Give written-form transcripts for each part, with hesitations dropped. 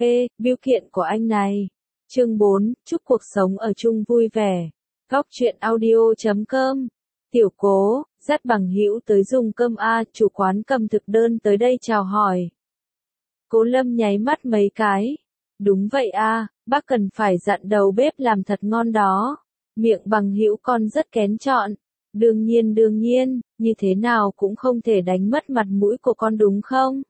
Bưu kiện của anh này. Chương 4, chúc cuộc sống ở chung vui vẻ. Góc truyện audio.com. Tiểu Cố, dắt Bằng Hữu tới dùng cơm a, chủ quán cầm thực đơn tới đây chào hỏi. Cố Lâm nháy mắt mấy cái. Đúng vậy a, bác cần phải dặn đầu bếp làm thật ngon đó. Miệng Bằng Hữu con rất kén chọn. Đương nhiên, như thế nào cũng không thể đánh mất mặt mũi của con đúng không?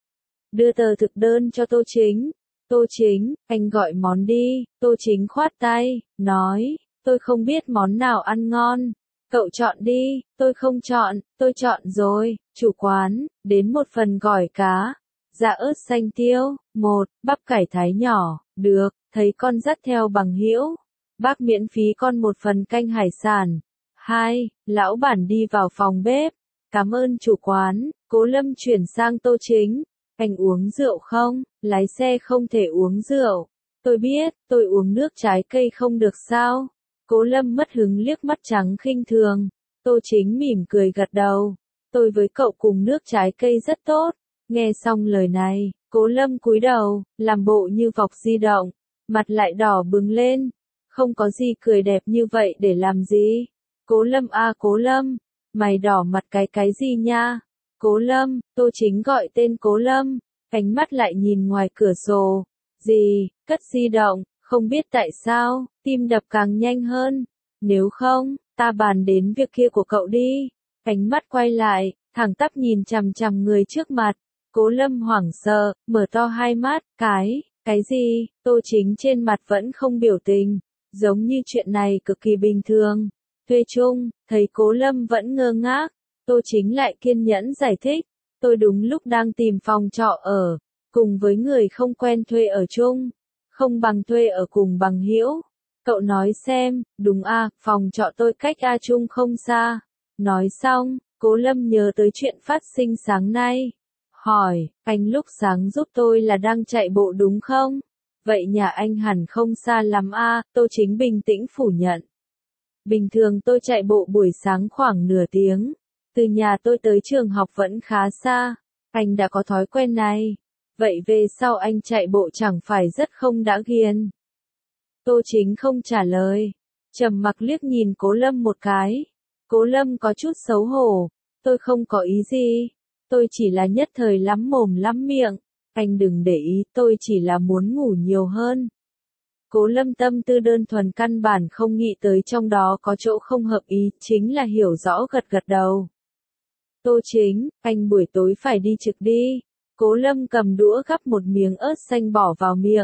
Đưa tờ thực đơn cho Tô Chính. Tô Chính, anh gọi món đi. Tô Chính khoát tay, nói, tôi không biết món nào ăn ngon. Cậu chọn đi. Tôi không chọn, tôi chọn rồi. Chủ quán, đến một phần gỏi cá. Dạ ớt xanh tiêu, 1, bắp cải thái nhỏ, được, thấy con dắt theo Bằng Hữu. Bác miễn phí con một phần canh hải sản. 2, lão bản đi vào phòng bếp. Cảm ơn chủ quán. Cố Lâm chuyển sang Tô Chính. Anh uống rượu không? Lái xe không thể uống rượu. Tôi biết, tôi uống nước trái cây không được sao? Cố Lâm mất hứng liếc mắt trắng khinh thường. Tô Chính mỉm cười gật đầu. Tôi với cậu cùng nước trái cây rất tốt. Nghe xong lời này, Cố Lâm cúi đầu, làm bộ như vọc di động, mặt lại đỏ bừng lên. Không có gì cười đẹp như vậy để làm gì? Cố Lâm a Cố Lâm, mày đỏ mặt cái gì nha? Cố Lâm, Tô Chính gọi tên Cố Lâm, ánh mắt lại nhìn ngoài cửa sổ. Gì, cất di động, không biết tại sao, tim đập càng nhanh hơn. Nếu không, ta bàn đến việc kia của cậu đi. Ánh mắt quay lại, thẳng tắp nhìn chằm chằm người trước mặt. Cố Lâm hoảng sợ, mở to hai mắt, cái gì? Tô Chính trên mặt vẫn không biểu tình, giống như chuyện này cực kỳ bình thường. Thuê chung, thấy Cố Lâm vẫn ngơ ngác, Tô Chính lại kiên nhẫn giải thích, tôi đúng lúc đang tìm phòng trọ ở, cùng với người không quen thuê ở chung, không bằng thuê ở cùng Bằng Hữu. Cậu nói xem, đúng a, phòng trọ tôi cách A Trung không xa. Nói xong, Cố Lâm nhớ tới chuyện phát sinh sáng nay. Hỏi, anh lúc sáng giúp tôi là đang chạy bộ đúng không? Vậy nhà anh hẳn không xa lắm a, Tô Chính bình tĩnh phủ nhận. Bình thường tôi chạy bộ buổi sáng khoảng nửa tiếng. Từ nhà tôi tới trường học vẫn khá xa. Anh đã có thói quen này. Vậy về sau anh chạy bộ chẳng phải rất không đã ghiền? Tô Chính không trả lời. Trầm mặc liếc nhìn Cố Lâm một cái. Cố Lâm có chút xấu hổ. Tôi không có ý gì. Tôi chỉ là nhất thời lắm mồm lắm miệng. Anh đừng để ý, tôi chỉ là muốn ngủ nhiều hơn. Cố Lâm tâm tư đơn thuần căn bản không nghĩ tới trong đó có chỗ không hợp ý, chính là hiểu rõ gật gật đầu. Tô Chính, anh buổi tối phải đi trực đi. Cố Lâm cầm đũa gắp một miếng ớt xanh bỏ vào miệng.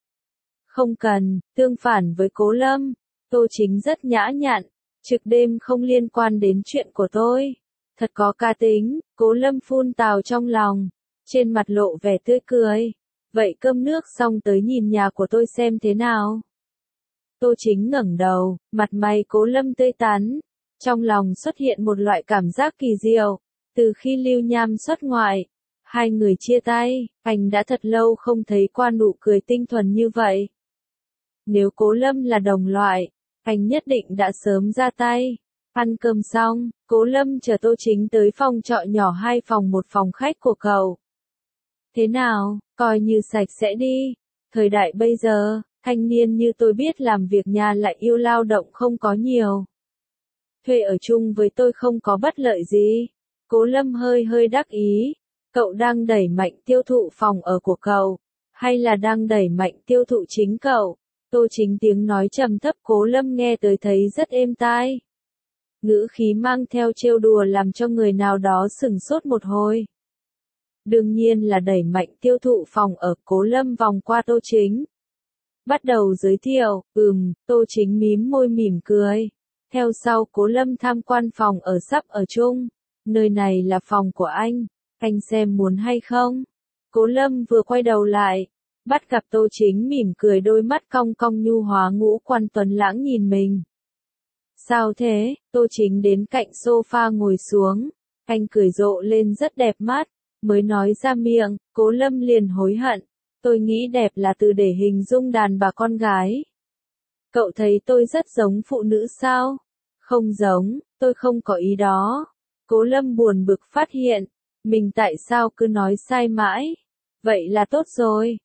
Không cần, tương phản với Cố Lâm, Tô Chính rất nhã nhặn, trực đêm không liên quan đến chuyện của tôi. Thật có cá tính, Cố Lâm phun tào trong lòng, trên mặt lộ vẻ tươi cười. Vậy cơm nước xong tới nhìn nhà của tôi xem thế nào? Tô Chính ngẩng đầu, mặt mày Cố Lâm tươi tắn. Trong lòng xuất hiện một loại cảm giác kỳ diệu. Từ khi Lưu Nham xuất ngoại, hai người chia tay, anh đã thật lâu không thấy qua nụ cười tinh thuần như vậy. Nếu Cố Lâm là đồng loại, anh nhất định đã sớm ra tay. Ăn cơm xong, Cố Lâm chở Tô Chính tới phòng trọ nhỏ 2 phòng 1 phòng khách của cậu. Thế nào, coi như sạch sẽ đi. Thời đại bây giờ, thanh niên như tôi biết làm việc nhà lại yêu lao động không có nhiều. Thuê ở chung với tôi không có bất lợi gì. Cố Lâm hơi đắc ý. Cậu đang đẩy mạnh tiêu thụ phòng ở của cậu, hay là đang đẩy mạnh tiêu thụ chính cậu? Tô Chính tiếng nói trầm thấp Cố Lâm nghe tới thấy rất êm tai. Ngữ khí mang theo trêu đùa làm cho người nào đó sửng sốt một hồi. Đương nhiên là đẩy mạnh tiêu thụ phòng ở. Cố Lâm vòng qua Tô Chính. Bắt đầu giới thiệu, Tô Chính mím môi mỉm cười. Theo sau Cố Lâm tham quan phòng ở sắp ở chung. Nơi này là phòng của anh xem muốn hay không? Cố Lâm vừa quay đầu lại, bắt gặp Tô Chính mỉm cười đôi mắt cong cong nhu hóa ngũ quan tuấn lãng nhìn mình. Sao thế? Tô Chính đến cạnh sofa ngồi xuống, anh cười rộ lên rất đẹp mắt, mới nói ra miệng, Cố Lâm liền hối hận. Tôi nghĩ đẹp là từ để hình dung đàn bà con gái. Cậu thấy tôi rất giống phụ nữ sao? Không giống, tôi không có ý đó. Cố Lâm buồn bực phát hiện, mình tại sao cứ nói sai mãi. Vậy là tốt rồi,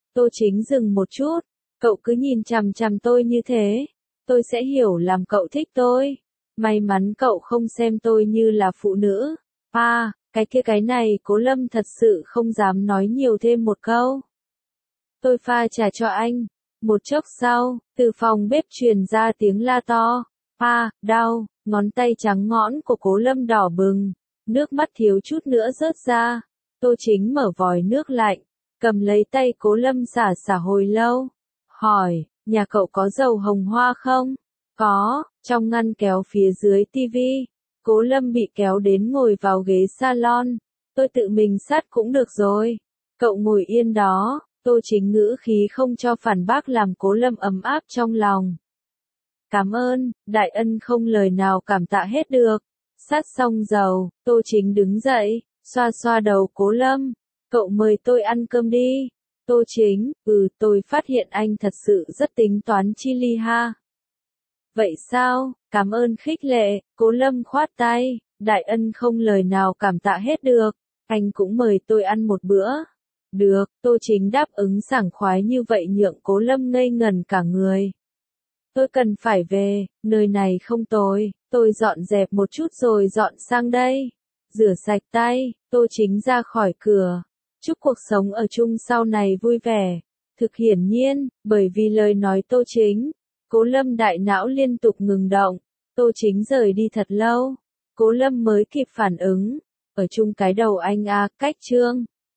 Tô Chính dừng một chút, cậu cứ nhìn chằm chằm tôi như thế, tôi sẽ hiểu làm cậu thích tôi. May mắn cậu không xem tôi như là phụ nữ. À, cái kia cái này Cố Lâm thật sự không dám nói nhiều thêm một câu. Tôi pha trà cho anh. Một chốc sau, từ phòng bếp truyền ra tiếng la to. À, đau, ngón tay trắng nõn của Cố Lâm đỏ bừng, nước mắt thiếu chút nữa rớt ra. Tô Chính mở vòi nước lạnh, cầm lấy tay Cố Lâm xả xả hồi lâu. Hỏi, nhà cậu có dầu hồng hoa không? Có, trong ngăn kéo phía dưới tivi. Cố Lâm bị kéo đến ngồi vào ghế salon. Tôi tự mình sát cũng được rồi. Cậu ngồi yên đó. Tô Chính ngữ khí không cho phản bác làm Cố Lâm ấm áp trong lòng. Cảm ơn, đại ân không lời nào cảm tạ hết được. Sát xong dầu, Tô Chính đứng dậy, xoa xoa đầu Cố Lâm. Cậu mời tôi ăn cơm đi. Tô Chính, tôi phát hiện anh thật sự rất tính toán chi ly ha. Vậy sao, cảm ơn khích lệ, Cố Lâm khoát tay, đại ân không lời nào cảm tạ hết được. Anh cũng mời tôi ăn một bữa. Được, Tô Chính đáp ứng sảng khoái như vậy nhượng Cố Lâm ngây ngẩn cả người. Tôi cần phải về, nơi này không tồi, tôi dọn dẹp một chút rồi dọn sang đây. Rửa sạch tay, Tô Chính ra khỏi cửa. Chúc cuộc sống ở chung sau này vui vẻ. Thực hiển nhiên, bởi vì lời nói Tô Chính, Cố Lâm đại não liên tục ngừng động. Tô Chính rời đi thật lâu. Cố Lâm mới kịp phản ứng. Ở chung cái đầu anh cách chương.